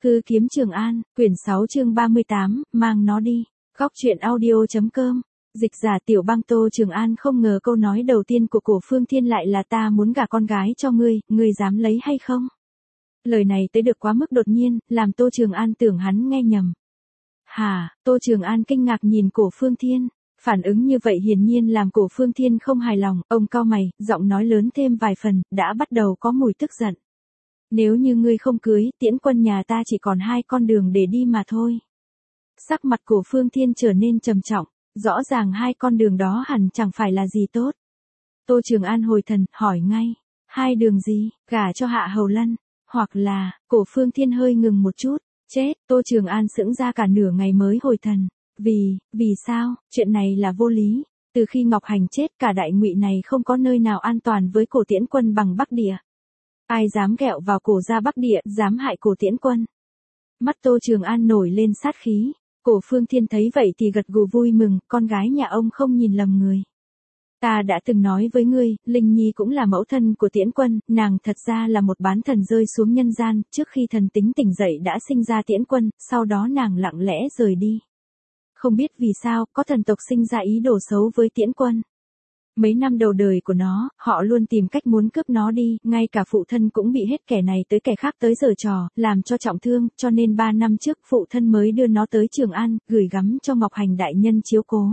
Hư kiếm Trường An, quyển 6 chương 38, mang nó đi. Góc truyện audio.com. Dịch giả Tiểu Bang. Tô Trường An không ngờ câu nói đầu tiên của Cổ Phương Thiên lại là ta muốn gả con gái cho ngươi dám lấy hay không? Lời này tới được quá mức đột nhiên, làm Tô Trường An tưởng hắn nghe nhầm. Hả? Tô Trường An kinh ngạc nhìn Cổ Phương Thiên. Phản ứng như vậy hiển nhiên làm Cổ Phương Thiên không hài lòng, ông cau mày, giọng nói lớn thêm vài phần, đã bắt đầu có mùi tức giận. Nếu như ngươi không cưới, Tiễn Quân nhà ta chỉ còn 2 con đường để đi mà thôi. Sắc mặt Cổ Phương Thiên trở nên trầm trọng, rõ ràng 2 con đường đó hẳn chẳng phải là gì tốt. Tô Trường An hồi thần, hỏi ngay, 2 đường gì, gả cho Hạ Hầu Lân, hoặc là, Cổ Phương Thiên hơi ngừng một chút, chết, Tô Trường An sững ra cả nửa ngày mới hồi thần, vì sao, chuyện này là vô lý, từ khi Ngọc Hành chết cả Đại Ngụy này không có nơi nào an toàn với Cổ Tiễn Quân bằng Bắc Địa. Ai dám ghẹo vào Cổ gia Bắc Địa, dám hại Cổ Tiễn Quân. Mắt Tô Trường An nổi lên sát khí, Cổ Phương Thiên thấy vậy thì gật gù vui mừng, con gái nhà ông không nhìn lầm người. Ta đã từng nói với ngươi, Linh Nhi cũng là mẫu thân của Tiễn Quân, nàng thật ra là một bán thần rơi xuống nhân gian, trước khi thần tính tỉnh dậy đã sinh ra Tiễn Quân, sau đó nàng lặng lẽ rời đi. Không biết vì sao, có thần tộc sinh ra ý đồ xấu với Tiễn Quân. Mấy năm đầu đời của nó, họ luôn tìm cách muốn cướp nó đi, ngay cả phụ thân cũng bị hết kẻ này tới kẻ khác tới giở trò, làm cho trọng thương, cho nên 3 năm trước phụ thân mới đưa nó tới Trường An, gửi gắm cho Ngọc Hành đại nhân chiếu cố.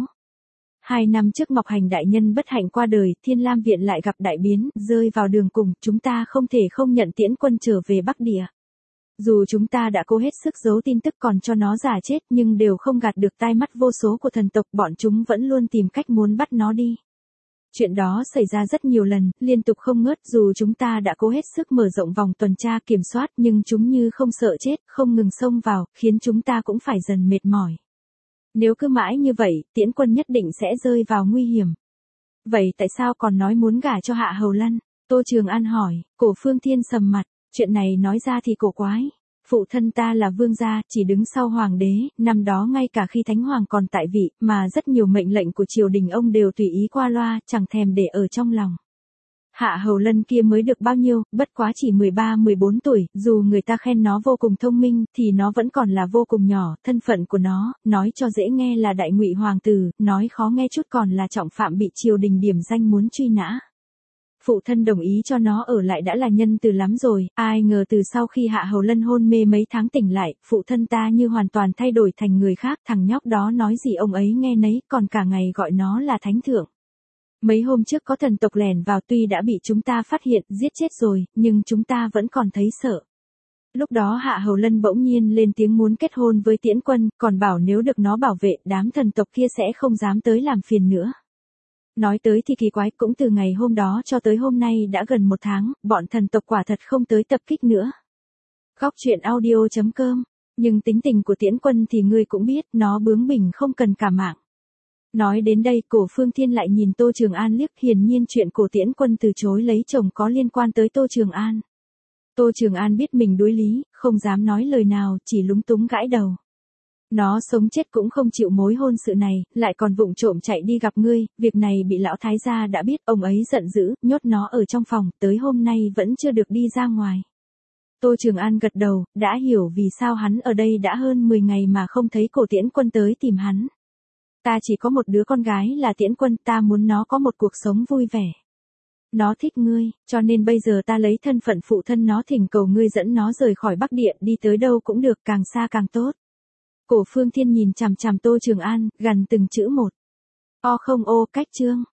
2 năm trước Ngọc Hành đại nhân bất hạnh qua đời, Thiên Lam viện lại gặp đại biến, rơi vào đường cùng, chúng ta không thể không nhận Tiễn Quân trở về Bắc Địa. Dù chúng ta đã cố hết sức giấu tin tức còn cho nó giả chết nhưng đều không gạt được tai mắt vô số của thần tộc, bọn chúng vẫn luôn tìm cách muốn bắt nó đi. Chuyện đó xảy ra rất nhiều lần, liên tục không ngớt, dù chúng ta đã cố hết sức mở rộng vòng tuần tra kiểm soát nhưng chúng như không sợ chết, không ngừng xông vào, khiến chúng ta cũng phải dần mệt mỏi. Nếu cứ mãi như vậy, Tiễn Quân nhất định sẽ rơi vào nguy hiểm. Vậy tại sao còn nói muốn gả cho Hạ Hầu Lân? Tô Trường An hỏi. Cổ Phương Thiên sầm mặt, chuyện này nói ra thì cổ quái. Phụ thân ta là vương gia, chỉ đứng sau hoàng đế, năm đó ngay cả khi Thánh Hoàng còn tại vị, mà rất nhiều mệnh lệnh của triều đình ông đều tùy ý qua loa, chẳng thèm để ở trong lòng. Hạ Hầu Lân kia mới được bao nhiêu, bất quá chỉ 13-14 tuổi, dù người ta khen nó vô cùng thông minh, thì nó vẫn còn là vô cùng nhỏ, thân phận của nó, nói cho dễ nghe là Đại Ngụy hoàng tử, nói khó nghe chút còn là trọng phạm bị triều đình điểm danh muốn truy nã. Phụ thân đồng ý cho nó ở lại đã là nhân từ lắm rồi, ai ngờ từ sau khi Hạ Hầu Lân hôn mê mấy tháng tỉnh lại, phụ thân ta như hoàn toàn thay đổi thành người khác, thằng nhóc đó nói gì ông ấy nghe nấy, còn cả ngày gọi nó là thánh thượng. Mấy hôm trước có thần tộc lẻn vào, tuy đã bị chúng ta phát hiện, giết chết rồi, nhưng chúng ta vẫn còn thấy sợ. Lúc đó Hạ Hầu Lân bỗng nhiên lên tiếng muốn kết hôn với Tiễn Quân, còn bảo nếu được nó bảo vệ, đám thần tộc kia sẽ không dám tới làm phiền nữa. Nói tới thì kỳ quái, cũng từ ngày hôm đó cho tới hôm nay đã gần 1 tháng, bọn thần tộc quả thật không tới tập kích nữa. Góc truyện audio.com. Nhưng tính tình của Tiễn Quân thì ngươi cũng biết, nó bướng bỉnh không cần cả mạng. Nói đến đây, Cổ Phương Thiên lại nhìn Tô Trường An liếc, hiển nhiên chuyện Cổ Tiễn Quân từ chối lấy chồng có liên quan tới Tô Trường An. Tô Trường An biết mình đối lý, không dám nói lời nào, chỉ lúng túng gãi đầu. Nó sống chết cũng không chịu mối hôn sự này, lại còn vụng trộm chạy đi gặp ngươi, việc này bị lão thái gia đã biết, ông ấy giận dữ, nhốt nó ở trong phòng, tới hôm nay vẫn chưa được đi ra ngoài. Tô Trường An gật đầu, đã hiểu vì sao hắn ở đây đã hơn 10 ngày mà không thấy Cổ Tiễn Quân tới tìm hắn. Ta chỉ có một đứa con gái là Tiễn Quân, ta muốn nó có một cuộc sống vui vẻ. Nó thích ngươi, cho nên bây giờ ta lấy thân phận phụ thân nó thỉnh cầu ngươi dẫn nó rời khỏi Bắc Địa, đi tới đâu cũng được, càng xa càng tốt. Cổ Phương Thiên nhìn chằm chằm Tô Trường An, gằn từng chữ một. O không ô, cách chương.